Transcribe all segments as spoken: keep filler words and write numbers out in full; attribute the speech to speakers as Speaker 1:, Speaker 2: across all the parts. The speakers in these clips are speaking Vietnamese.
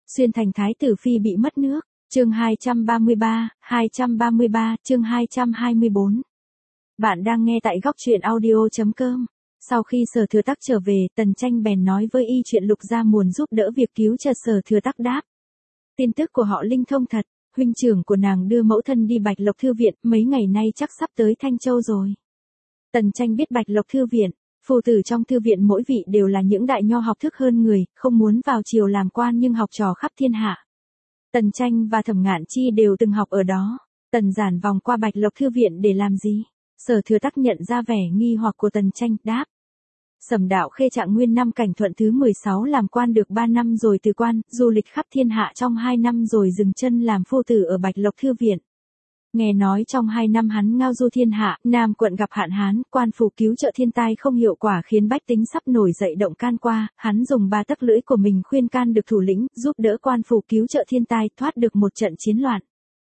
Speaker 1: Xuyên thành thái tử phi bị mất nước. Chương hai trăm ba mươi ba, hai trăm ba mươi ba, chương hai trăm hai mươi bốn. Bạn đang nghe tại góc truyện audio chấm com. Sau khi Sở Thừa Tắc trở về, Tần Tranh bèn nói với y chuyện Lục gia muốn giúp đỡ việc cứu cho Sở Thừa Tắc đáp. Tin tức của họ linh thông thật, huynh trưởng của nàng đưa mẫu thân đi Bạch Lộc Thư Viện, mấy ngày nay chắc sắp tới Thanh Châu rồi. Tần Tranh biết Bạch Lộc Thư Viện, phù tử trong thư viện mỗi vị đều là những đại nho học thức hơn người, không muốn vào triều làm quan nhưng học trò khắp thiên hạ. Tần Tranh và Thẩm Ngạn Chi đều từng học ở đó. Tần Giản vòng qua Bạch Lộc Thư Viện để làm gì? Sở Thừa Tắc nhận ra vẻ nghi hoặc của Tần Tranh, đáp. Sầm Đạo Khê Trạng Nguyên năm Cảnh Thuận thứ mười sáu làm quan được ba năm rồi từ quan, du lịch khắp thiên hạ trong hai năm rồi dừng chân làm phu tử ở Bạch Lộc Thư Viện. Nghe nói trong hai năm hắn ngao du thiên hạ, Nam quận gặp hạn hán, quan phủ cứu trợ thiên tai không hiệu quả khiến bách tính sắp nổi dậy động can qua, hắn dùng ba tấc lưỡi của mình khuyên can được thủ lĩnh, giúp đỡ quan phủ cứu trợ thiên tai, thoát được một trận chiến loạn.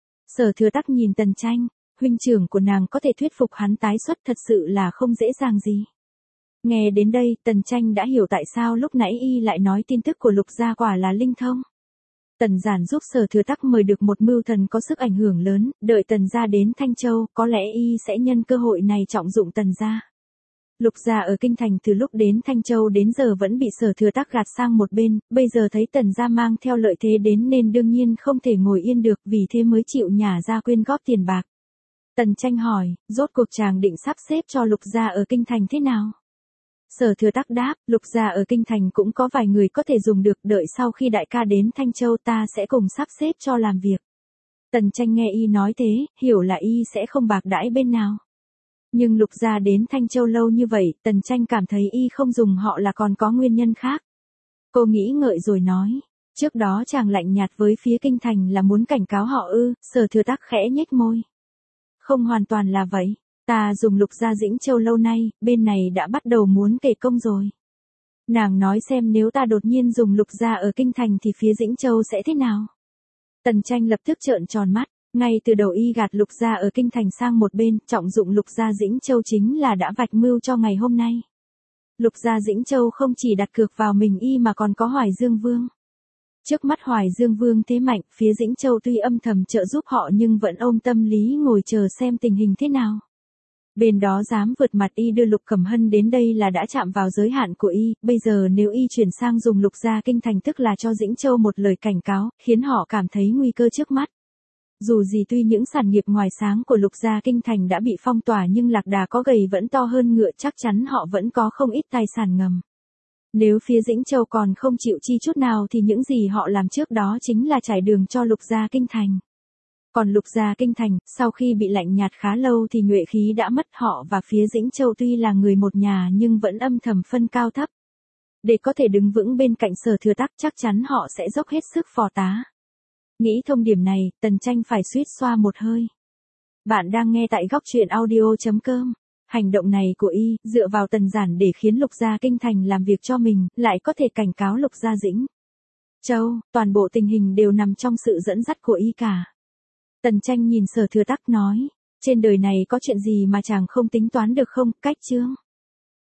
Speaker 1: Sở Thừa Tắc nhìn Tần Tranh, huynh trưởng của nàng có thể thuyết phục hắn tái xuất thật sự là không dễ dàng gì. Nghe đến đây, Tần Tranh đã hiểu tại sao lúc nãy y lại nói tin tức của Lục gia quả là linh thông. Tần Giản giúp Sở Thừa Tắc mời được một mưu thần có sức ảnh hưởng lớn, đợi Tần gia đến Thanh Châu, có lẽ y sẽ nhân cơ hội này trọng dụng Tần gia. Lục gia ở kinh thành từ lúc đến Thanh Châu đến giờ vẫn bị Sở Thừa Tắc gạt sang một bên, bây giờ thấy Tần gia mang theo lợi thế đến nên đương nhiên không thể ngồi yên được, vì thế mới chịu nhả ra quyên góp tiền bạc. Tần Tranh hỏi, rốt cuộc chàng định sắp xếp cho Lục gia ở kinh thành thế nào? Sở Thừa Tắc đáp, Lục gia ở kinh thành cũng có vài người có thể dùng được, đợi sau khi đại ca đến Thanh Châu ta sẽ cùng sắp xếp cho làm việc. Tần Tranh nghe y nói thế, hiểu là y sẽ không bạc đãi bên nào. Nhưng Lục gia đến Thanh Châu lâu như vậy, Tần Tranh cảm thấy y không dùng họ là còn có nguyên nhân khác. Cô nghĩ ngợi rồi nói, trước đó chàng lạnh nhạt với phía kinh thành là muốn cảnh cáo họ ư? Sở Thừa Tắc khẽ nhếch môi. Không hoàn toàn là vậy. Ta dùng Lục gia Dĩnh Châu lâu nay, bên này đã bắt đầu muốn kể công rồi. Nàng nói xem nếu ta đột nhiên dùng Lục gia ở kinh thành thì phía Dĩnh Châu sẽ thế nào? Tần Tranh lập tức trợn tròn mắt, ngay từ đầu y gạt Lục gia ở kinh thành sang một bên, trọng dụng Lục gia Dĩnh Châu chính là đã vạch mưu cho ngày hôm nay. Lục gia Dĩnh Châu không chỉ đặt cược vào mình y mà còn có Hoài Dương Vương. Trước mắt Hoài Dương Vương thế mạnh, phía Dĩnh Châu tuy âm thầm trợ giúp họ nhưng vẫn ôm tâm lý ngồi chờ xem tình hình thế nào. Bên đó dám vượt mặt y đưa Lục Cẩm Hân đến đây là đã chạm vào giới hạn của y, bây giờ nếu y chuyển sang dùng Lục gia kinh thành tức là cho Dĩnh Châu một lời cảnh cáo, khiến họ cảm thấy nguy cơ trước mắt. Dù gì tuy những sản nghiệp ngoài sáng của Lục gia kinh thành đã bị phong tỏa nhưng lạc đà có gầy vẫn to hơn ngựa, chắc chắn họ vẫn có không ít tài sản ngầm. Nếu phía Dĩnh Châu còn không chịu chi chút nào thì những gì họ làm trước đó chính là trải đường cho Lục gia kinh thành. Còn Lục gia kinh thành, sau khi bị lạnh nhạt khá lâu thì nhuệ khí đã mất, họ và phía Dĩnh Châu tuy là người một nhà nhưng vẫn âm thầm phân cao thấp. Để có thể đứng vững bên cạnh Sở Thừa Tắc chắc chắn họ sẽ dốc hết sức phò tá. Nghĩ thông điểm này, Tần Tranh phải suýt xoa một hơi. Bạn đang nghe tại góc truyện audio chấm com. Hành động này của y, dựa vào Tần Giản để khiến Lục gia kinh thành làm việc cho mình, lại có thể cảnh cáo Lục gia Dĩnh Châu, toàn bộ tình hình đều nằm trong sự dẫn dắt của y cả. Tần Tranh nhìn Sở Thừa Tắc nói, trên đời này có chuyện gì mà chàng không tính toán được không? Cách chương